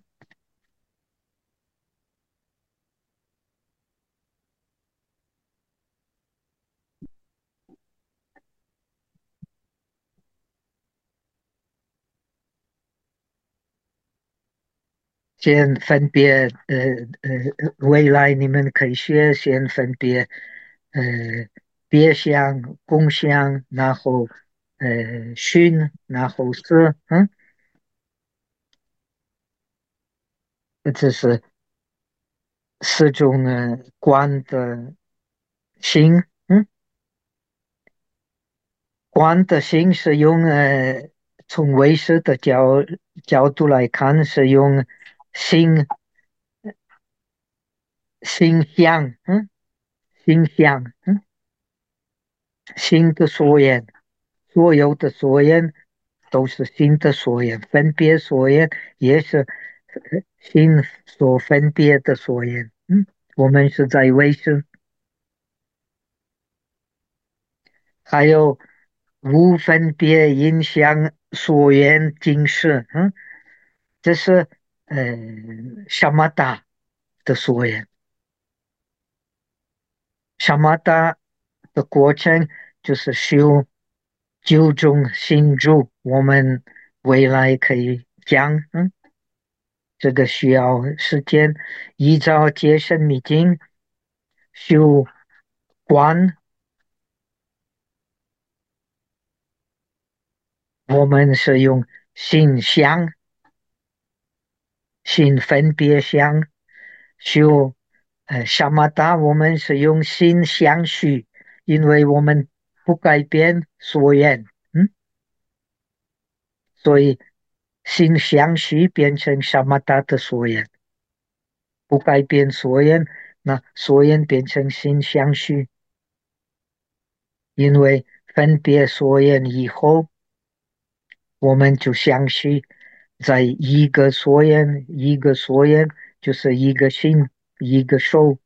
先分别未来你们可以先分别呃别相、共相，然后熏，然后色。这是四种观的心。观的心是用从唯识的角度来看，是用心心相。心相。心的所言，所有的所言都是心的所言，分别所言也是心所分别的所言。我们是在唯识，还有无分别影响所言尽识。这是萨玛达的所言。萨玛达的过程就是修九种心住，我们未来可以讲。这个需要时间，依照戒身密经修观，我们是用心相、心分别相修。萨玛达我们是用心相续，因为我们不改变所缘。所以心相续变成萨玛达的所缘，不改变所缘，那所缘变成心相续。因为分别所缘以后，我们就相续在一个所缘，一个所缘就是一个心，一个手。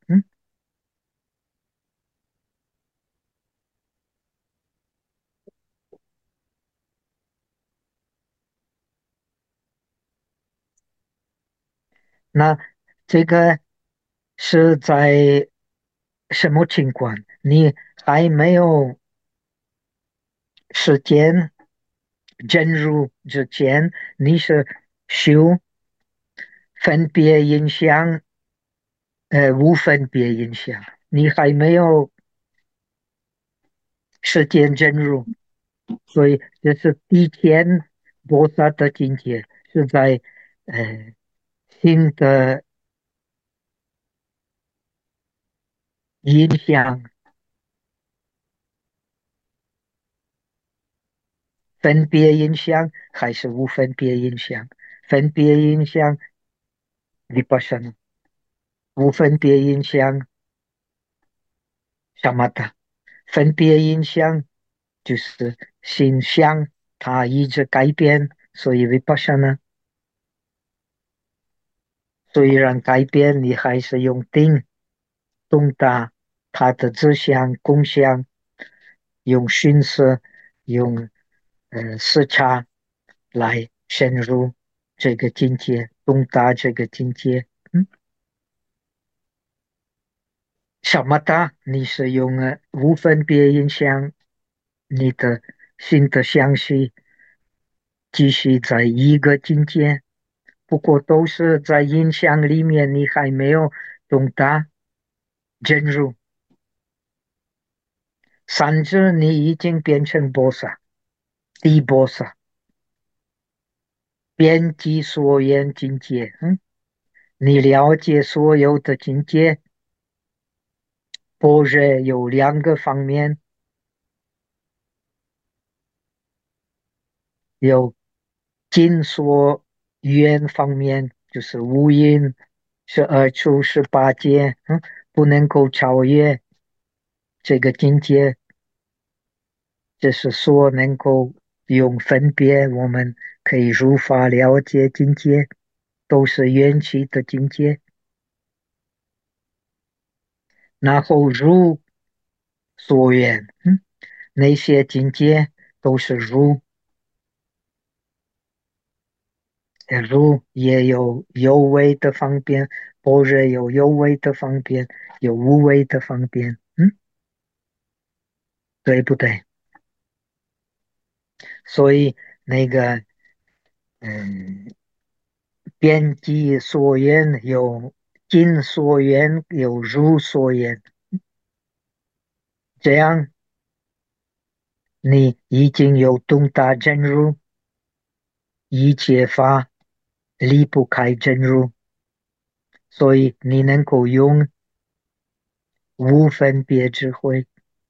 那这个是在什么情况？你还没有时间进入之前，你是修分别影响，无分别影响，你还没有时间进入，所以这是第天菩萨的境界，是在新的影响、分别影响还是无分别影响？分别影响 vipassana，无分别影响 samatha，分别影响就是心象，它一直改变，所以 vipassana 虽然改变，你还是用定懂得它的志向、功效，用心思、用视察来深入这个境界，懂得这个境界。小么大，你是用无分别影响你的新的相续，继续在一个境界，不过都是在影响里面，你还没有懂得进入。甚至你已经变成 boss， 低 boss， 遍及所有境界。你了解所有的境界，般若有两个方面，有尽所愿方面，就是无因是二处是八界，不能够超越这个境界，这是说能够用分别，我们可以如法了解境界，都是缘起的境界。然后如所愿，那些境界都是如，如也有有为的方便，般若有有为的方便，有无为的方便，对不对？所以那个，嗯，边际所愿有尽所愿，有如所愿，这样你已经有懂得真如，一切法离不开真如，所以你能够用无分别智慧。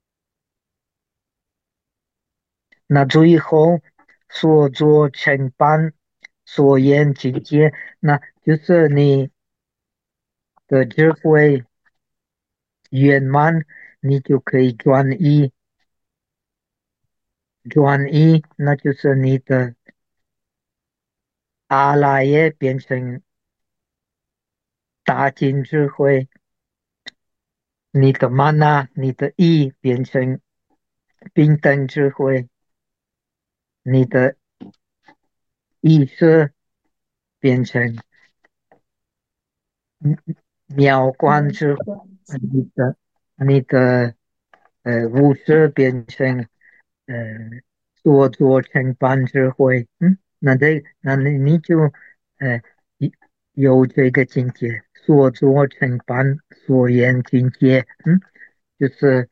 那最后所做成办所言境界，那就是你的智慧圆满，你就可以转移，转移，那就是你的阿赖耶变成大金智慧，你的玛那，你的意变成平等智慧，你的意识变成妙观智慧，你的无识变成呃所作成办智慧，那你就呃有有这个境界，所作成办所言境界，就是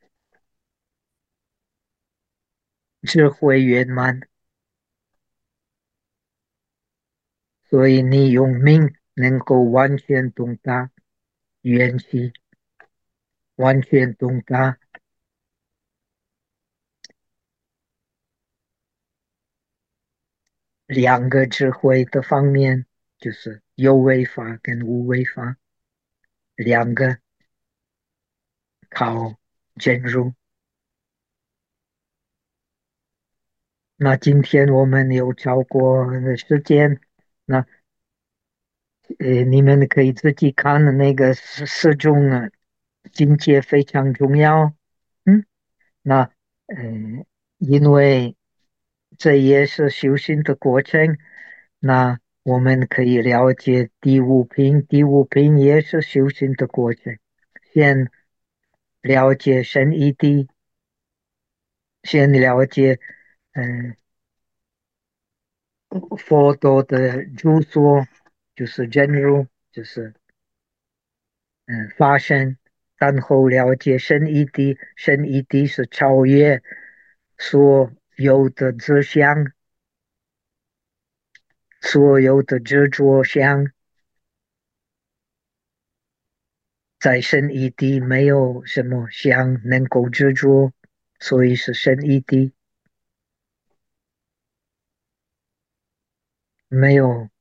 智慧圆满，所以你用命能够完全懂得缘起，完全懂得两个智慧的方面，就是有为法跟无为法，两个靠真如。那今天我们有超过的时间，那你们可以自己看的那个四种境界非常重要。嗯，那呃，因为这也是修行的过程，那我们可以了解第五品，第五品也是修行的过程。先了解神义谛，先了解嗯、佛陀的著作，就是真如，就是发生，然后了解神义谛，神义谛是超越所有的志向，所有的执着相， 在圣义地没有什么香能够制作，所以是圣义地，没有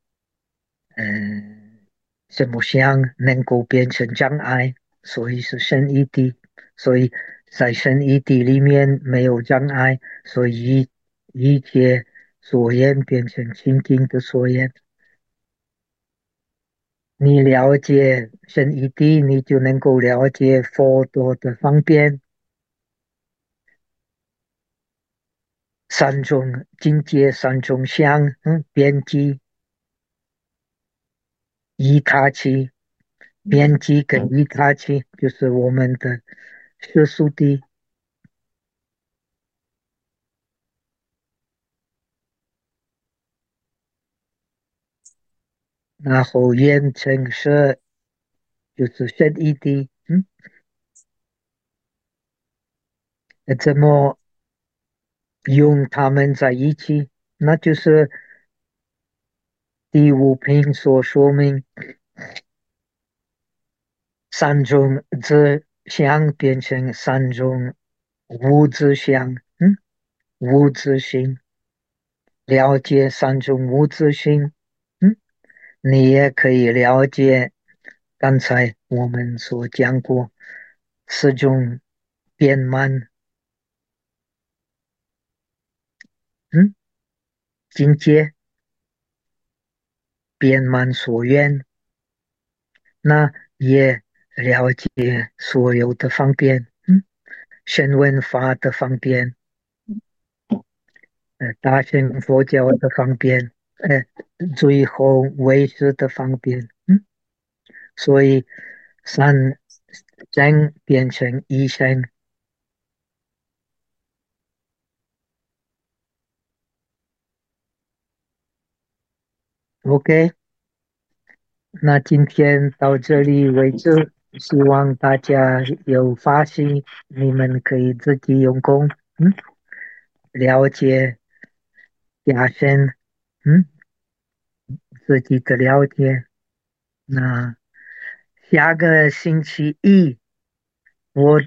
什么香能够变成障碍，所以是圣义地。所以在圣义地里面没有障碍，所以一切所言变成清净的所言。你了解圣义地，你就能够了解佛陀的方便。三种境界，三种相，边际、依他期，边际跟依他期就是我们的世俗谛，然后缘成色就是圣义谛，怎么用它们在一起？那就是第五品所说明三种自相变成三种无自相，无自性。了解三种无自性，你也可以了解刚才我们所讲过四种变满，境界变满所愿，那也了解所有的方便，声闻法的方便，大乘佛教的方便，最后唯识的方便，所以三真变成一生。OK，那今天到这里为止，希望大家有发现，你们可以自己用功，了解加深，嗯，自己的了解。那下个星期一，我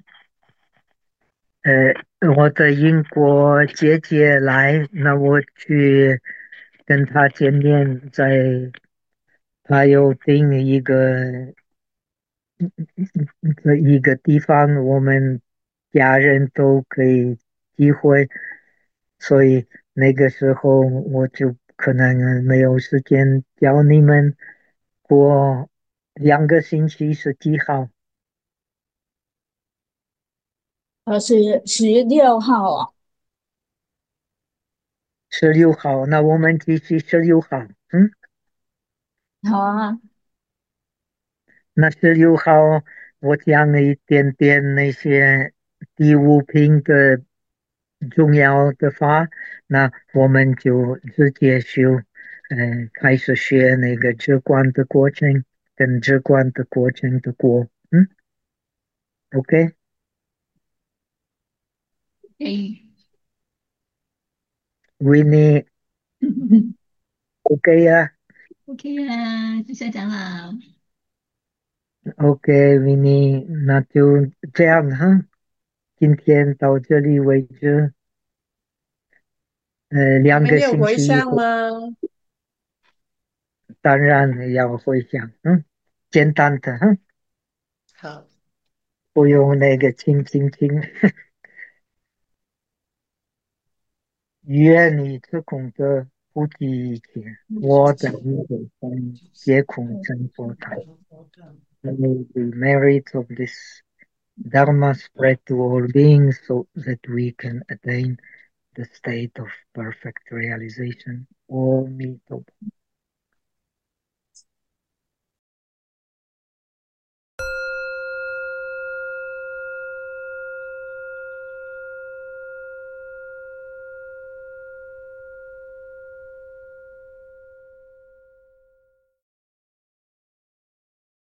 我的英国姐姐来，那我去跟她见面，她有订一个地方，我们家人都可以聚会，所以那个时候我就可能没有时间教你们。过2个星期是几号？ 是16号啊。 16号，那我们继续16号。 好啊。 那16号我讲了一点点那些第五品的重要的法，那我们就直接修，开始学那个直观的过程跟直观的过程的过，OK， 诶， 维尼 OK 呀 OK 啊，就下讲了。 ，OK，维尼，那就这样哈，今天到这里为止，两个你们有回星期以后。 向吗？ 当然要回想，简单的， 好， 不用那个轻，愿你自空的不计一切，我的一切生皆空成佛道。May the merits of this Dharma spread to all beings so that we can attain the state of perfect realization. Om Mito